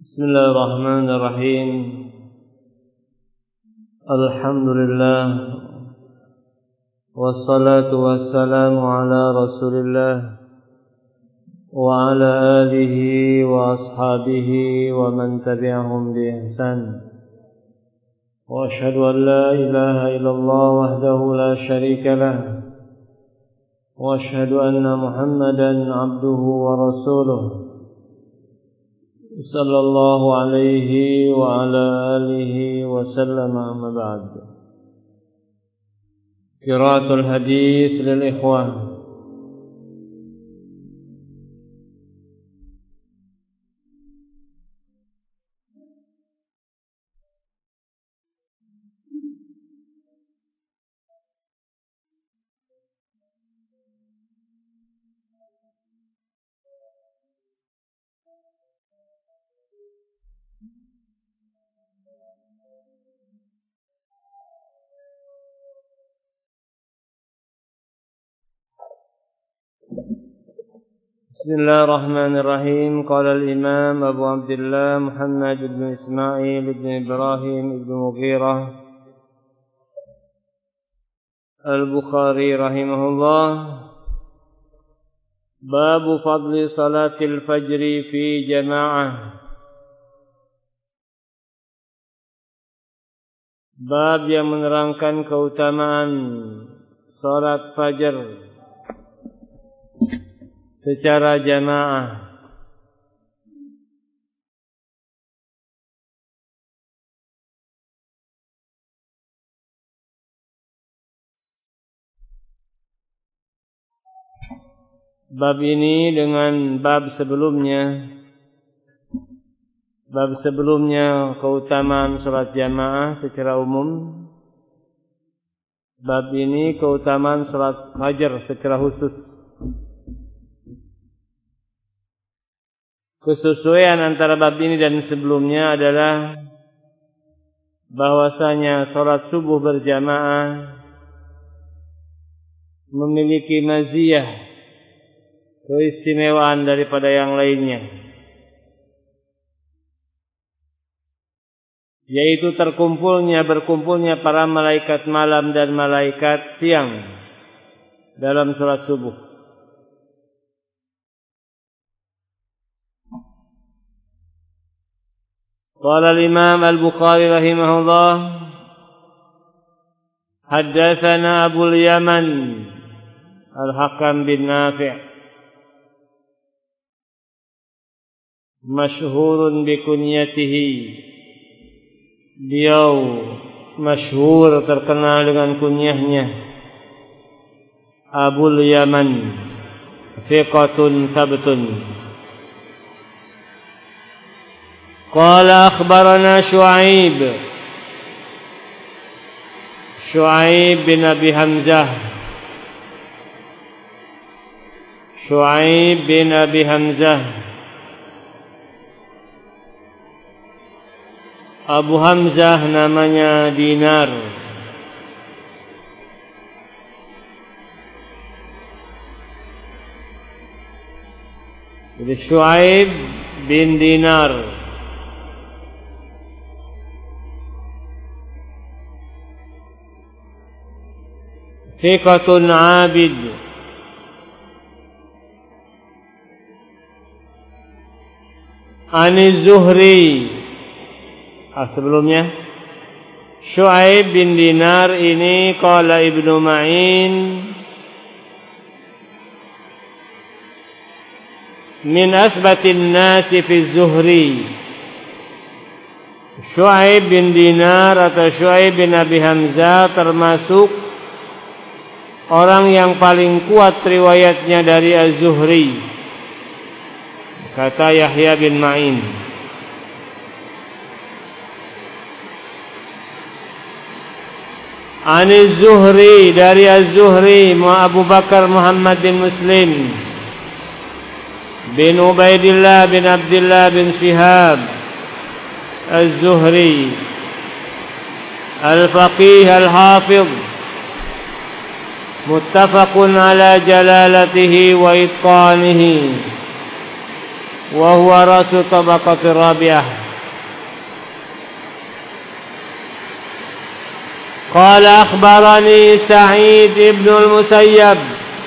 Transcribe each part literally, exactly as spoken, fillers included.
Bismillahirrahmanirrahim. Alhamdulillah. Wassalatu wassalamu ala Rasulillah wa ala alihi wa ashabihi wa man tabi'ahum bi ihsan. Wa ashhadu an la ilaha illallah wahdahu la syarika lah. Wa ashhadu anna Muhammadan abduhu wa rasuluh. Sallallahu alaihi wa ala alihi wa sallam, amma ba'd. Qiraatul hadits lil ikhwah. Bismillahirrahmanirrahim. Qala al-Imam Abu Abdullah Muhammad ibn Ismail ibn Ibrahim ibn Mughirah Al-Bukhari rahimahullah. Babu fadli salatil fajri fi jama'ah. Bab yang menerangkan keutamaan salat fajar secara jamaah. Bab ini dengan bab sebelumnya. Bab sebelumnya keutamaan salat jamaah secara umum. Bab ini keutamaan salat fajar secara khusus. Kesesuaian antara bab ini dan sebelumnya adalah bahwasanya salat subuh berjamaah memiliki maziyah, keistimewaan daripada yang lainnya, yaitu terkumpulnya berkumpulnya para malaikat malam dan malaikat siang dalam salat subuh. Qala al-Imam Al-Bukhari rahimahullah, haddatsana Abu al-Yaman Al-Hakam bin Nafi' masyhurun bi kunyatihi. Beliau masyhur, terkenal dengan kunyahnya Abu al-Yaman, thiqatun sabtun. Qala akhbarana Shu'aib Shu'aib bin Abi Hamzah Shu'aib bin Abi Hamzah Abu Hamzah namanya Dinar. Jadi Shu'aib bin Dinar. Thiqatun abid. Ani Zuhri. Ah, sebelumnya Shu'aib bin Dinar ini qala Ibnu Ma'in min asbatin nasi fi Zuhri. Shu'aib bin Dinar atau Shu'aib bin Abi Hamzah termasuk orang yang paling kuat riwayatnya dari Az-Zuhri, kata Yahya bin Ma'in. Ani Zuhri, dari Az-Zuhri Abu Bakar Muhammad bin Muslim bin Ubaidillah bin Abdullah bin Shihab Az-Zuhri Al-Faqih Al-Hafidh, muttafaqun ala jalalatihi wa itqanihi. wa huwa rasul tabaqatir rabi'ah. Qala akhbarani Sa'id ibn al-Musayyab.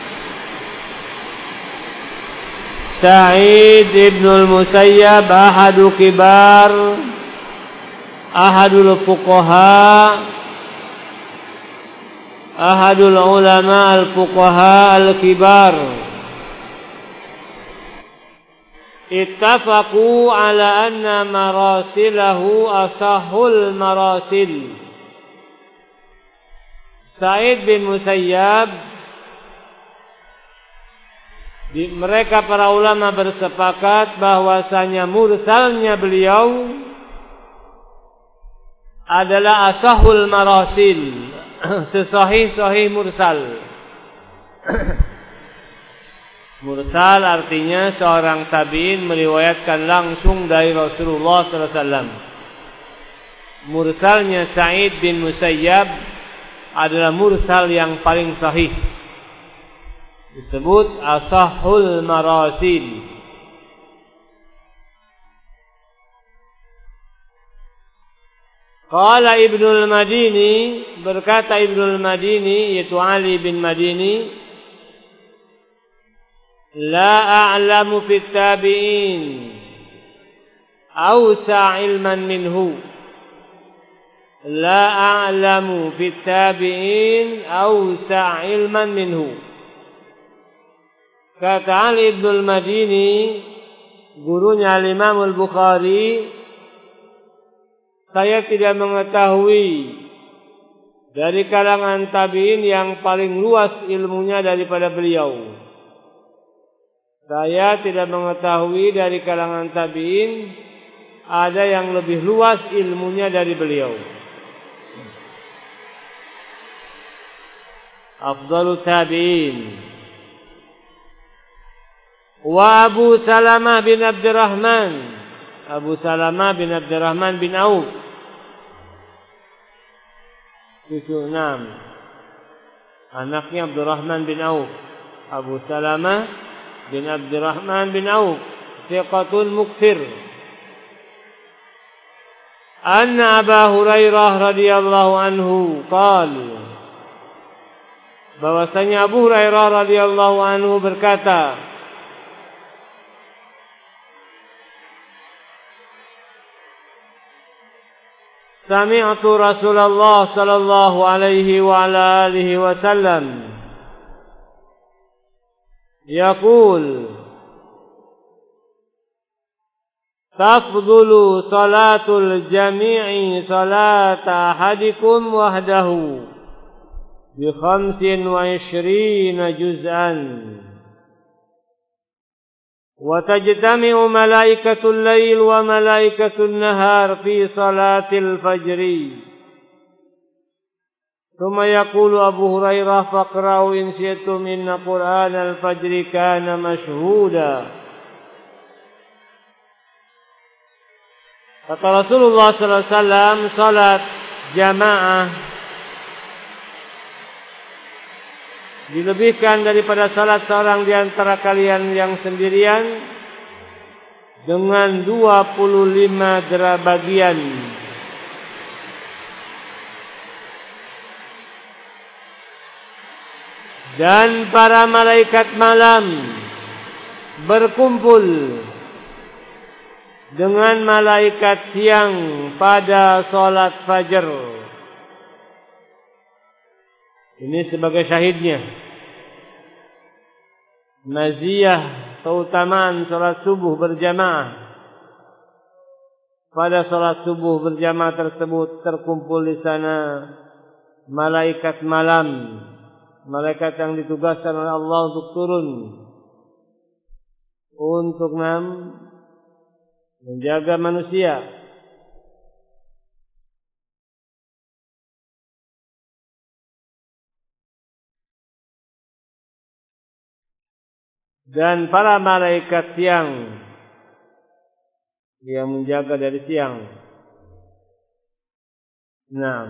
Sa'id ibn al-Musayyab ahadu kibar ahadul fuqaha ahadul ulama al-fuqaha al-kibar. Ittafaqu ala anna marasilahu asahul marasil. Sa'id bin Musayyab, di, mereka para ulama bersepakat bahwasanya mursalnya beliau adalah asahul marasil, sesahih-sahih mursal. Mursal artinya seorang tabi'in meriwayatkan langsung dari Rasulullah sallallahu alaihi wasallam. Mursalnya Sa'id bin Musayyab adalah mursal yang paling sahih, disebut asahul marasil. Qala Ibnul Madini, berkata Ibnul Madini yaitu Ali bin Madini, la a'lamu fit tabi'in awsa' ilman minhu. La a'lamu fit tabi'in awsa' ilman minhu. Kata Ali Ibnul Madini, gurunya Imam Al-Bukhari, saya tidak mengetahui dari kalangan tabi'in yang paling luas ilmunya daripada beliau. Saya tidak mengetahui dari kalangan tabi'in ada yang lebih luas ilmunya dari beliau. Afdalu tabi'in. Wa Abu Salamah bin Abdurrahman. Abu Salamah bin Abdurrahman bin Auf. Cucu enam. Anaknya Abdurrahman bin Auf. Abu Salamah bin Abdurrahman bin Auf, thiqatun mukthir. Anna Abu Hurairah radhiyallahu anhu qala, bahwasanya Abu Hurairah radhiyallahu anhu berkata, sami'tu Rasulullah sallallahu alaihi wa ala alihi wasallam yaqul tafdulu salatul jami'i salata ahadikum wahdahu bi khamsin wa ishrina juz'an wa tajtami'u malaikatul lail wa malaikatul nahar fi salatil fajri. ثم يقول أبو هريرة فاقرأوا إن شئتم إن قرآن الفجر كان مشهودا. Kata Rasulullah sallallahu alaihi wasallam, salat jamaah dilebihkan daripada salat seorang di antara kalian yang sendirian dengan dua puluh lima derajat bagian. Dan para malaikat malam berkumpul dengan malaikat siang pada salat fajar. Ini sebagai syahidnya. Maziyah keutamaan salat subuh berjamaah. Pada salat subuh berjamaah tersebut terkumpul di sana malaikat malam. Malaikat yang ditugaskan oleh Allah untuk turun untuk menjaga manusia. Dan para malaikat siang yang menjaga dari siang. Nah,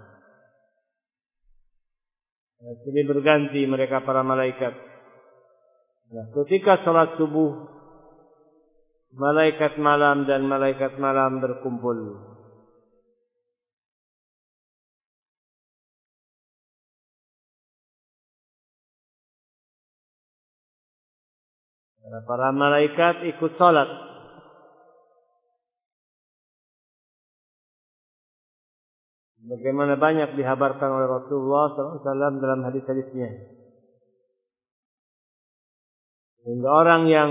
jadi berganti mereka para malaikat. Nah, ketika salat subuh malaikat malam dan malaikat malam berkumpul. Para malaikat ikut salat. Bagaimana banyak dihabarkan oleh Rasulullah sallallahu alaihi wasallam dalam hadis-hadisnya. Hingga orang yang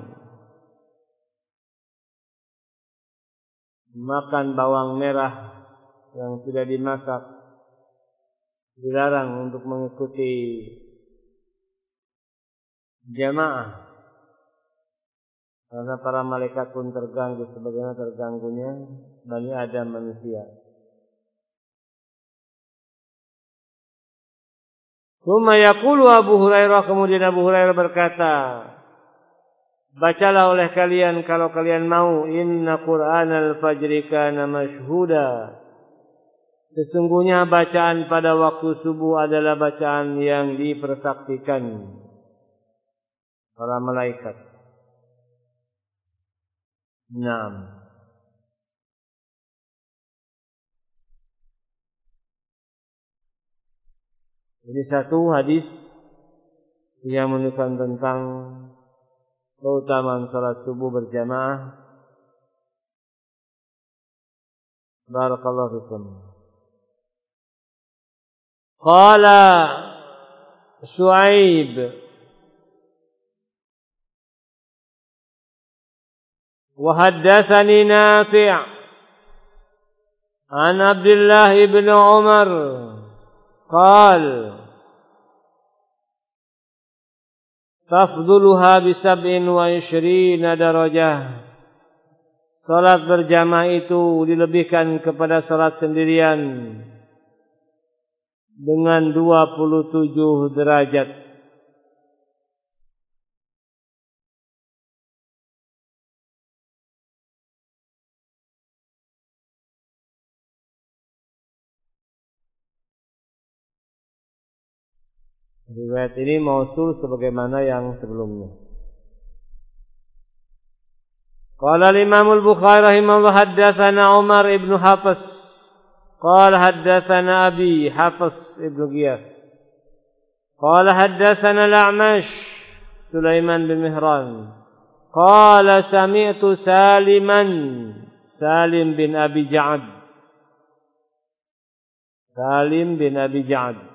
makan bawang merah yang sudah dimasak dilarang untuk mengikuti jamaah, karena para malaikat pun terganggu sebagaimana terganggunya Bani Adam manusia. Tsumma yaqulu Abu Hurairah, kemudian Abu Hurairah berkata, bacalah oleh kalian kalau kalian mau, inna Qur'anal fajri kana mashhuda. Sesungguhnya bacaan pada waktu subuh adalah bacaan yang dipersaksikan para malaikat. Naam. Ini satu hadis yang menunjukkan tentang keutamaan salat subuh berjamaah. Barakallahu fikum. Qala Shu'aib wa haddatsani Nafi' an Abdullah ibn Umar قال تفضلها بسبع وعشرين درجة. Salat berjamaah itu dilebihkan kepada salat sendirian dengan dua puluh tujuh derajat. Riwayat ini mausul sebagaimana yang sebelumnya. Qala al-Imam al-Bukhari rahimahullah haddatsana Umar ibn Hafs. Qala haddatsana Abi Hafs ibn Ghiyath. Qala haddatsana al-A'mash Sulaiman bin Mihran. Qala sami'tu Saliman Salim bin Abi Ja'ad. Salim bin Abi Ja'ad.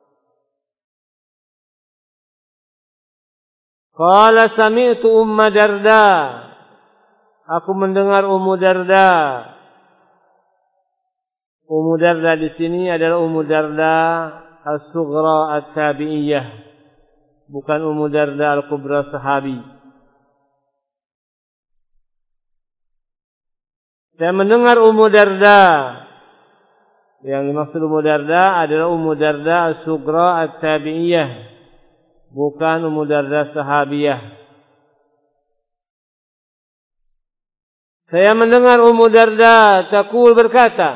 Qala sami'tu Umma Darda. Aku mendengar Ummu Darda. Ummu Darda di sini adalah Ummu Darda As-Sughra At-Tabi'iyah, bukan Ummu Darda Al-Kubra sahabi. Saya mendengar Ummu Darda. Yang dimaksud Ummu Darda adalah Ummu Darda As-Sughra At-Tabi'iyah, bukan Ummu Darda sahabiyah. Saya mendengar Ummu Darda taqul berkata,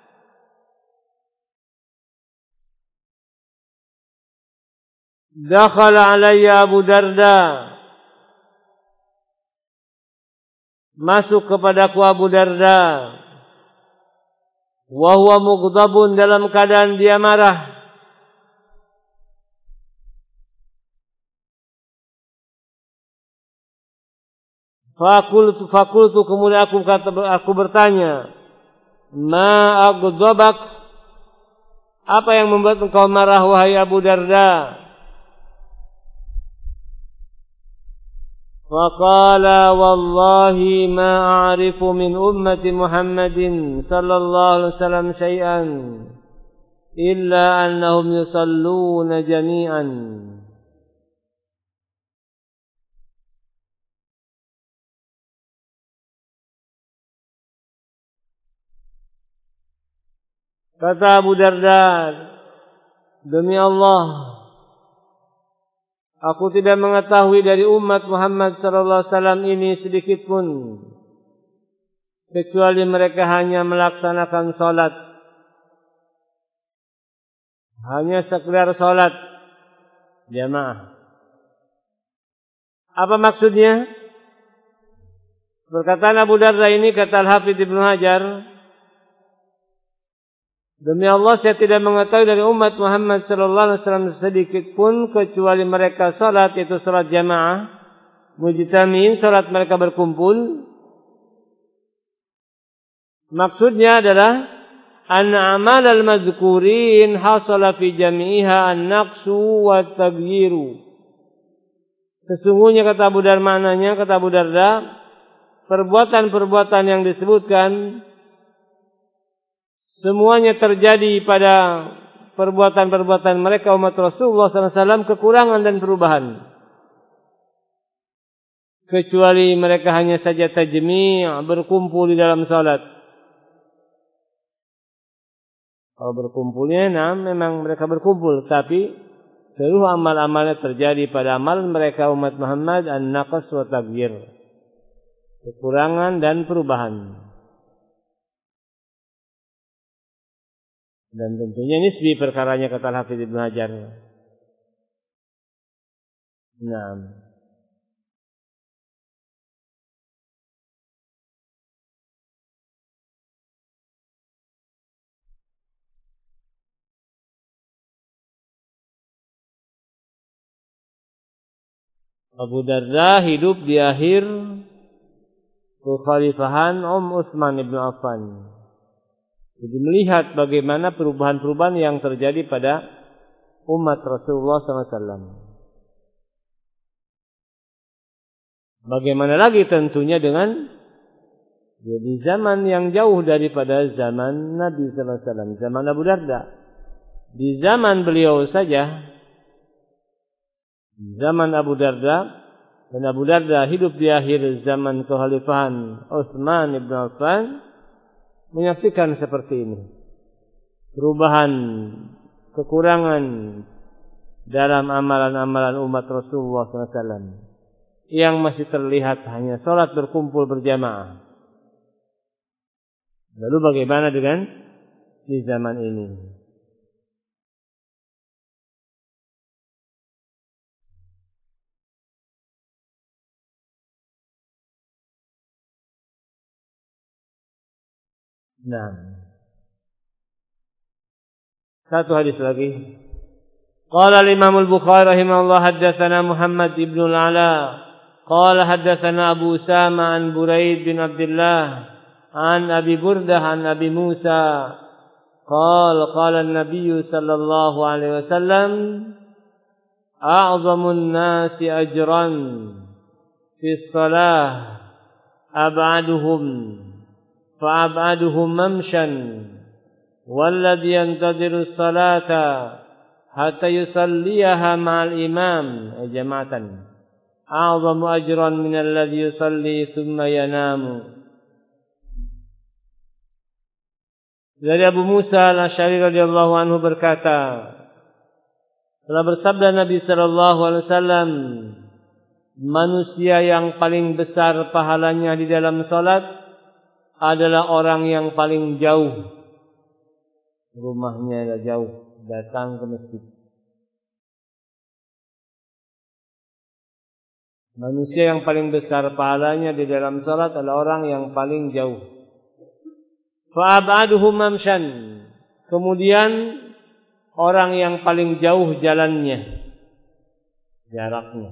dakhala alayya Abu Darda. Masuk kepadaku Abu Darda. Wa huwa mughdabun, dalam keadaan dia marah. Fakultu fakultu kemudian aku kata aku bertanya, ma aghdabak, apa yang membuat engkau marah wahai Abu Darda? Faqala wallahi ma a'rifu min ummati Muhammadin sallallahu alaihi wasallam syai'an illa annahum yusalluna jami'an. Kata Abu Darda, demi Allah, aku tidak mengetahui dari umat Muhammad sallallahu alaihi wasallam ini sedikit pun, kecuali mereka hanya melaksanakan salat, hanya sekedar salat jamaah. Apa maksudnya? Perkataan Abu Darda ini, kata Al-Hafidz Ibnu Hajar, demi Allah saya tidak mengetahui dari umat Muhammad sallallahu alaihi wasallam sedikit pun kecuali mereka salat, yaitu salat jamaah, mujtami'in, salat mereka berkumpul. Maksudnya adalah anna amal al-madhkurin hasala fi jami'iha an-naqsu wa taghyiru. Sesungguhnya kata Abu Darda, maknanya kata Abu Darda, perbuatan-perbuatan yang disebutkan semuanya terjadi pada perbuatan-perbuatan mereka umat Rasulullah sallallahu alaihi wasallam, kekurangan dan perubahan. Kecuali mereka hanya saja tajmi', berkumpul di dalam salat. Kalau berkumpulnya, nah, memang mereka berkumpul, tapi seluruh amal-amalnya terjadi pada amal mereka umat Muhammad an-naqas wa taghyir, kekurangan dan perubahan. Dan tentunya nisbi perkaranya, kata Al-Hafidz Ibnu Hajar. Nah, Abu Darda hidup di akhir kekhalifahan Om Utsman ibn Affan. Jadi melihat bagaimana perubahan-perubahan yang terjadi pada umat Rasulullah sallallahu alaihi wasallam. Bagaimana lagi tentunya dengan di zaman yang jauh daripada zaman Nabi sallallahu alaihi wasallam, zaman Abu Darda. Di zaman beliau saja, zaman Abu Darda, dan Abu Darda hidup di akhir zaman kekhalifahan Utsman ibn Affan, menyaksikan seperti ini. Perubahan, kekurangan dalam amalan-amalan umat Rasulullah sallallahu alaihi wasallam yang masih terlihat hanya salat berkumpul berjamaah. Lalu bagaimana dengan di zaman ini? Nah, satu hadis lagi. Qala al-Imam al-Bukhari rahimahullah, haddatsana Muhammad ibn al-Ala qala haddatsana Abu Usama an Buraid bin Abdullah an Abi Burdah an Abi Musa qala qala an-nabiy sallallahu alaihi wasallam a'zamun nasi ajran fi shalah ab'aduhum fa'ab'aduhum mamshan walladhi yantadhiru as-salata hatta yusalliyaha ma'al imam jama'atan a'zamu ajran min alladhi yusalli thumma yanamu. Dari Abu Musa al-Asy'ari radhiyallahu anhu berkata, telah bersabda Nabi sallallahu alaihi wasallam, manusia yang paling besar pahalanya di dalam salat adalah orang yang paling jauh rumahnya, jauh datang ke masjid. Manusia yang paling besar pahalanya di dalam salat adalah orang yang paling jauh. Fa'abaduhum mamshan, kemudian orang yang paling jauh jalannya, jaraknya.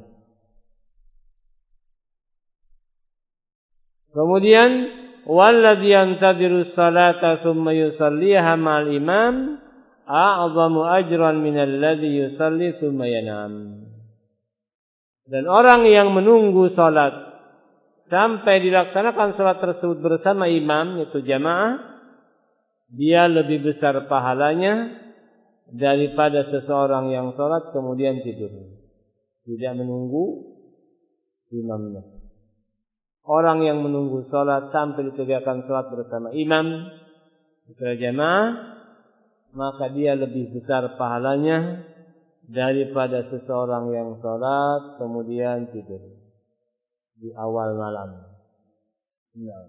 Kemudian walladhi yantadhiru salata thumma yusalliha ma'al imam a'zamu ajran min alladhi yusalli thumma yanam. Dan orang yang menunggu salat sampai dilaksanakan salat tersebut bersama imam, yaitu jamaah, dia lebih besar pahalanya daripada seseorang yang salat kemudian tidur, tidak menunggu imamnya. Orang yang menunggu salat sampai ditegakkan salat bersama imam, bersama jamaah, maka dia lebih besar pahalanya daripada seseorang yang salat kemudian tidur di awal malam. Nah,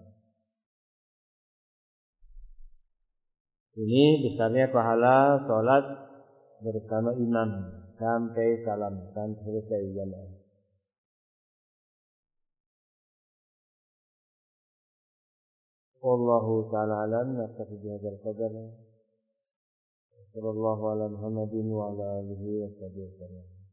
ini besarnya pahala salat bersama imam sampai salam, sampai selesai jamaah. Wallahu ta'ala alam, naktafi bihadzal qadar. Sallallahu ala Muhammadin wa ala alihi wa sahbihi wasallam.